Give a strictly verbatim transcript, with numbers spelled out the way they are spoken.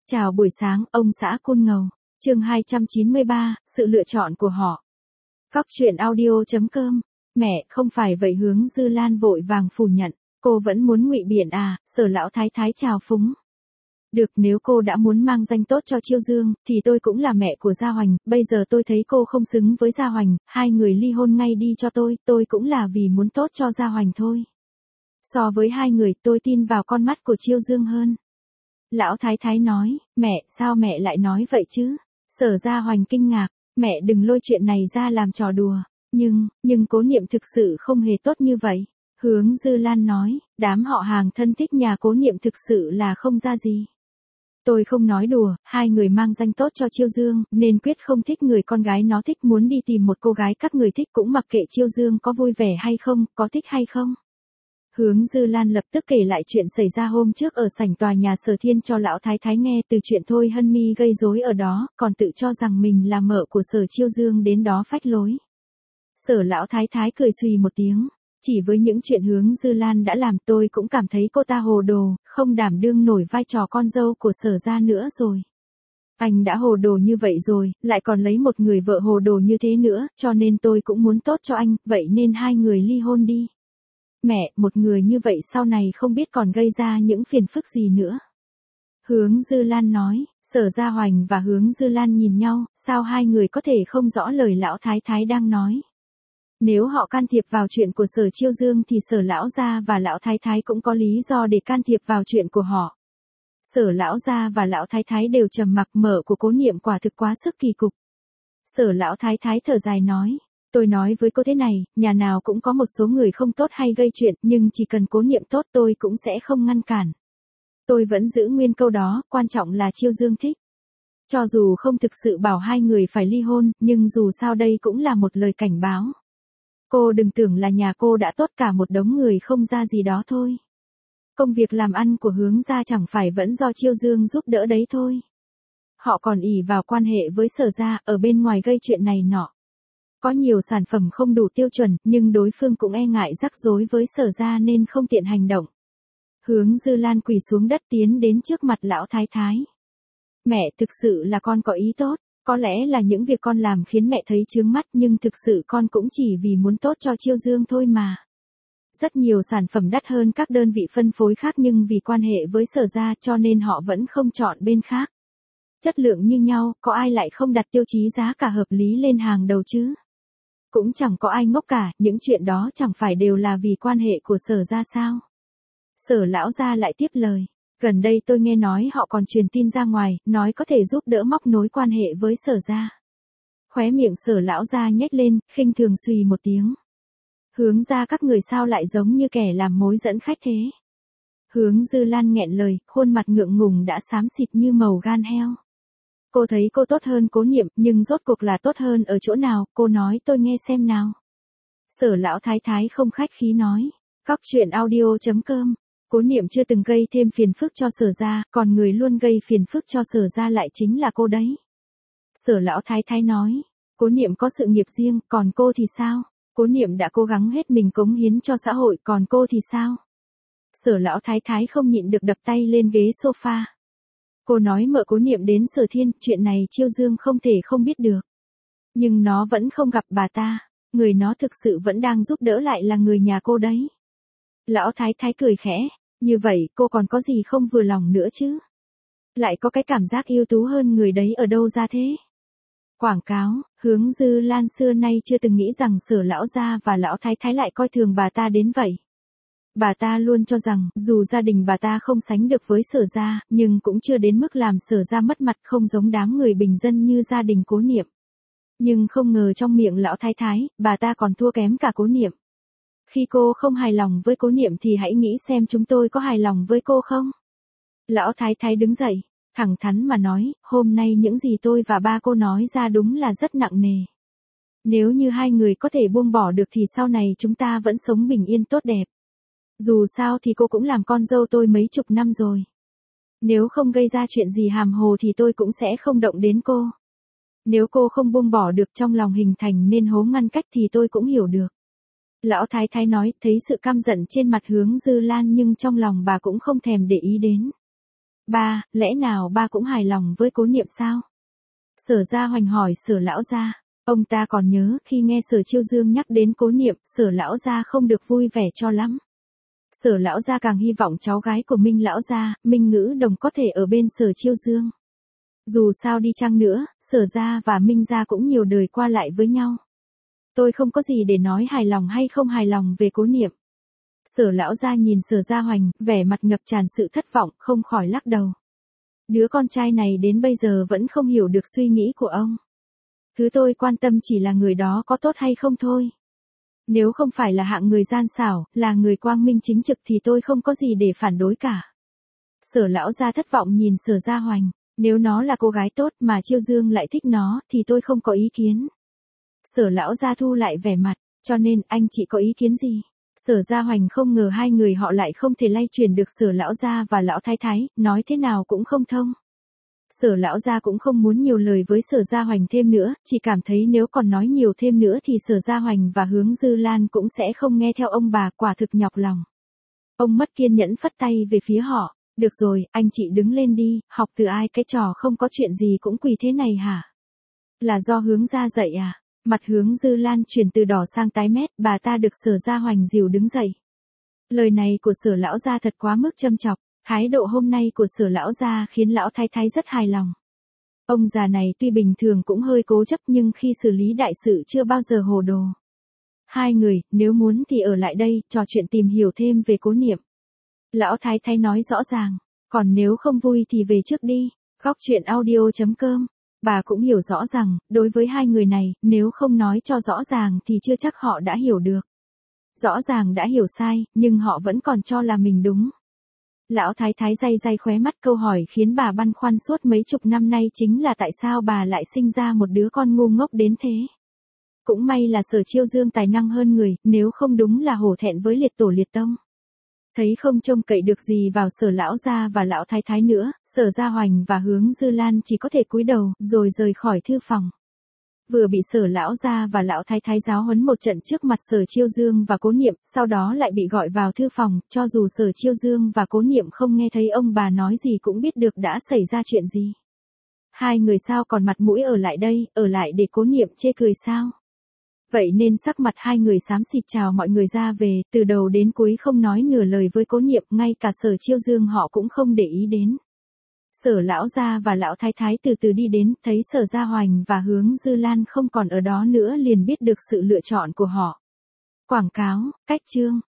Chào buổi sáng, ông xã Côn Ngầu. Chương hai trăm chín mươi ba, sự lựa chọn của họ. Cóc truyện audio chấm com. Mẹ, không phải vậy, Hướng Dư Lan vội vàng phủ nhận. Cô vẫn muốn ngụy biện à? Sở lão thái thái chào phúng. Được, nếu cô đã muốn mang danh tốt cho Chiêu Dương, thì tôi cũng là mẹ của Gia Hoành, bây giờ tôi thấy cô không xứng với Gia Hoành, hai người ly hôn ngay đi cho tôi, tôi cũng là vì muốn tốt cho Gia Hoành thôi. So với hai người, tôi tin vào con mắt của Chiêu Dương hơn. Lão thái thái nói, mẹ, sao mẹ lại nói vậy chứ? Sở Gia Hoành kinh ngạc, mẹ đừng lôi chuyện này ra làm trò đùa, nhưng, nhưng Cố Niệm thực sự không hề tốt như vậy. Hướng Dư Lan nói, đám họ hàng thân thích nhà Cố Niệm thực sự là không ra gì. Tôi không nói đùa, hai người mang danh tốt cho Chiêu Dương, nên quyết không thích người con gái nó thích, muốn đi tìm một cô gái các người thích cũng mặc kệ Chiêu Dương có vui vẻ hay không, có thích hay không. Hướng Dư Lan lập tức kể lại chuyện xảy ra hôm trước ở sảnh tòa nhà Sở Thiên cho lão thái thái nghe, từ chuyện Thôi Hân Mi gây rối ở đó, còn tự cho rằng mình là mợ của Sở Chiêu Dương đến đó phách lối. Sở lão thái thái cười xùy một tiếng, chỉ với những chuyện Hướng Dư Lan đã làm tôi cũng cảm thấy cô ta hồ đồ, không đảm đương nổi vai trò con dâu của Sở gia nữa rồi. Anh đã hồ đồ như vậy rồi, lại còn lấy một người vợ hồ đồ như thế nữa, cho nên tôi cũng muốn tốt cho anh, vậy nên hai người ly hôn đi. Mẹ, một người như vậy sau này không biết còn gây ra những phiền phức gì nữa. Hướng Dư Lan nói, Sở Gia Hoành và Hướng Dư Lan nhìn nhau, sao hai người có thể không rõ lời lão thái thái đang nói. Nếu họ can thiệp vào chuyện của Sở Chiêu Dương thì Sở lão gia và lão thái thái cũng có lý do để can thiệp vào chuyện của họ. Sở lão gia và lão thái thái đều trầm mặc, mợ của Cố Niệm quả thực quá sức kỳ cục. Sở lão thái thái thở dài nói, tôi nói với cô thế này, nhà nào cũng có một số người không tốt hay gây chuyện, nhưng chỉ cần Cố Niệm tốt tôi cũng sẽ không ngăn cản. Tôi vẫn giữ nguyên câu đó, quan trọng là Chiêu Dương thích. Cho dù không thực sự bảo hai người phải ly hôn, nhưng dù sao đây cũng là một lời cảnh báo. Cô đừng tưởng là nhà cô đã tốt cả một đống người không ra gì đó thôi. Công việc làm ăn của Hướng gia chẳng phải vẫn do Chiêu Dương giúp đỡ đấy thôi. Họ còn ỷ vào quan hệ với Sở gia, ở bên ngoài gây chuyện này nọ. Có nhiều sản phẩm không đủ tiêu chuẩn, nhưng đối phương cũng e ngại rắc rối với Sở gia nên không tiện hành động. Hướng Dư Lan quỳ xuống đất tiến đến trước mặt lão thái thái. Mẹ, thực sự là con có ý tốt, có lẽ là những việc con làm khiến mẹ thấy chướng mắt, nhưng thực sự con cũng chỉ vì muốn tốt cho Chiêu Dương thôi mà. Rất nhiều sản phẩm đắt hơn các đơn vị phân phối khác, nhưng vì quan hệ với Sở gia cho nên họ vẫn không chọn bên khác. Chất lượng như nhau, có ai lại không đặt tiêu chí giá cả hợp lý lên hàng đầu chứ? Cũng chẳng có ai ngốc cả, những chuyện đó chẳng phải đều là vì quan hệ của Sở gia sao? Sở lão gia lại tiếp lời, gần đây tôi nghe nói họ còn truyền tin ra ngoài, nói có thể giúp đỡ móc nối quan hệ với Sở gia. Khóe miệng Sở lão gia nhếch lên, khinh thường xùy một tiếng. Hướng gia các người sao lại giống như kẻ làm mối dẫn khách thế? Hướng Dư Lan nghẹn lời, khuôn mặt ngượng ngùng đã xám xịt như màu gan heo. Cô thấy cô tốt hơn Cố Niệm, nhưng rốt cuộc là tốt hơn ở chỗ nào, cô nói tôi nghe xem nào. Sở lão thái thái không khách khí nói, cóc truyện audio chấm com, Cố Niệm chưa từng gây thêm phiền phức cho Sở gia, còn người luôn gây phiền phức cho Sở gia lại chính là cô đấy. Sở lão thái thái nói, Cố Niệm có sự nghiệp riêng, còn cô thì sao? Cố Niệm đã cố gắng hết mình cống hiến cho xã hội, còn cô thì sao? Sở lão thái thái không nhịn được đập tay lên ghế sofa. Cô nói mợ Cố Niệm đến Sở Thiên, chuyện này Chiêu Dương không thể không biết được. Nhưng nó vẫn không gặp bà ta, người nó thực sự vẫn đang giúp đỡ lại là người nhà cô đấy. Lão thái thái cười khẽ, như vậy cô còn có gì không vừa lòng nữa chứ? Lại có cái cảm giác ưu tú hơn người đấy ở đâu ra thế? Quảng cáo, Hướng Dư Lan xưa nay chưa từng nghĩ rằng Sở lão gia và lão thái thái lại coi thường bà ta đến vậy. Bà ta luôn cho rằng, dù gia đình bà ta không sánh được với Sở gia, nhưng cũng chưa đến mức làm Sở gia mất mặt, không giống đám người bình dân như gia đình Cố Niệm. Nhưng không ngờ trong miệng lão thái thái, bà ta còn thua kém cả Cố Niệm. Khi cô không hài lòng với Cố Niệm thì hãy nghĩ xem chúng tôi có hài lòng với cô không? Lão thái thái đứng dậy, thẳng thắn mà nói, hôm nay những gì tôi và ba cô nói ra đúng là rất nặng nề. Nếu như hai người có thể buông bỏ được thì sau này chúng ta vẫn sống bình yên tốt đẹp. Dù sao thì cô cũng làm con dâu tôi mấy chục năm rồi. Nếu không gây ra chuyện gì hàm hồ thì tôi cũng sẽ không động đến cô. Nếu cô không buông bỏ được trong lòng hình thành nên hố ngăn cách thì tôi cũng hiểu được. Lão thái thái nói, thấy sự căm giận trên mặt Hướng Dư Lan nhưng trong lòng bà cũng không thèm để ý đến. Ba, lẽ nào ba cũng hài lòng với Cố Niệm sao? Sở Gia Hoành hỏi Sở lão gia. Ông ta còn nhớ khi nghe Sở Chiêu Dương nhắc đến Cố Niệm, Sở lão gia không được vui vẻ cho lắm. Sở lão gia càng hy vọng cháu gái của Minh lão gia, Minh Ngữ Đồng có thể ở bên Sở Chiêu Dương. Dù sao đi chăng nữa, Sở gia và Minh gia cũng nhiều đời qua lại với nhau. Tôi không có gì để nói hài lòng hay không hài lòng về Cố Niệm. Sở lão gia nhìn Sở Gia Hoành, vẻ mặt ngập tràn sự thất vọng, không khỏi lắc đầu. Đứa con trai này đến bây giờ vẫn không hiểu được suy nghĩ của ông. Thứ tôi quan tâm chỉ là người đó có tốt hay không thôi. Nếu không phải là hạng người gian xảo, là người quang minh chính trực thì tôi không có gì để phản đối cả. Sở lão gia thất vọng nhìn Sở Gia Hoành. Nếu nó là cô gái tốt mà Chiêu Dương lại thích nó, thì tôi không có ý kiến. Sở lão gia thu lại vẻ mặt, cho nên anh chị có ý kiến gì? Sở Gia Hoành không ngờ hai người họ lại không thể lay chuyển được Sở lão gia và lão thái thái, nói thế nào cũng không thông. Sở lão gia cũng không muốn nhiều lời với Sở Gia Hoành thêm nữa, chỉ cảm thấy nếu còn nói nhiều thêm nữa thì Sở Gia Hoành và Hướng Dư Lan cũng sẽ không nghe theo ông bà, quả thực nhọc lòng. Ông mất kiên nhẫn phất tay về phía họ. Được rồi, anh chị đứng lên đi, học từ ai cái trò không có chuyện gì cũng quỳ thế này hả? Là do Hướng gia dạy à? Mặt Hướng Dư Lan chuyển từ đỏ sang tái mét, bà ta được Sở Gia Hoành dìu đứng dậy. Lời này của Sở lão gia thật quá mức châm chọc, thái độ hôm nay của Sở lão gia khiến lão thái thái rất hài lòng. Ông già này tuy bình thường cũng hơi cố chấp nhưng khi xử lý đại sự chưa bao giờ hồ đồ. Hai người, nếu muốn thì ở lại đây, trò chuyện tìm hiểu thêm về Cố Niệm. Lão thái thái nói rõ ràng, còn nếu không vui thì về trước đi. Góc truyện audio chấm com. Bà cũng hiểu rõ rằng, đối với hai người này, nếu không nói cho rõ ràng thì chưa chắc họ đã hiểu được. Rõ ràng đã hiểu sai, nhưng họ vẫn còn cho là mình đúng. Lão thái thái day day khóe mắt, câu hỏi khiến bà băn khoăn suốt mấy chục năm nay chính là tại sao bà lại sinh ra một đứa con ngu ngốc đến thế. Cũng may là Sở Chiêu Dương tài năng hơn người, nếu không đúng là hổ thẹn với liệt tổ liệt tông. Thấy không trông cậy được gì vào Sở lão gia và lão thái thái nữa, Sở Gia Hoành và Hướng Dư Lan chỉ có thể cúi đầu, rồi rời khỏi thư phòng. Vừa bị Sở lão gia và lão thái thái giáo huấn một trận trước mặt Sở Chiêu Dương và Cố Niệm, sau đó lại bị gọi vào thư phòng, cho dù Sở Chiêu Dương và Cố Niệm không nghe thấy ông bà nói gì cũng biết được đã xảy ra chuyện gì. Hai người sao còn mặt mũi ở lại đây, ở lại để Cố Niệm chê cười sao? Vậy nên sắc mặt hai người xám xịt chào mọi người ra về, từ đầu đến cuối không nói nửa lời với Cố Niệm, ngay cả Sở Chiêu Dương họ cũng không để ý đến. Sở lão gia và lão thái thái từ từ đi đến, thấy Sở Gia Hoành và Hướng Dư Lan không còn ở đó nữa liền biết được sự lựa chọn của họ. Quảng cáo, cách chương.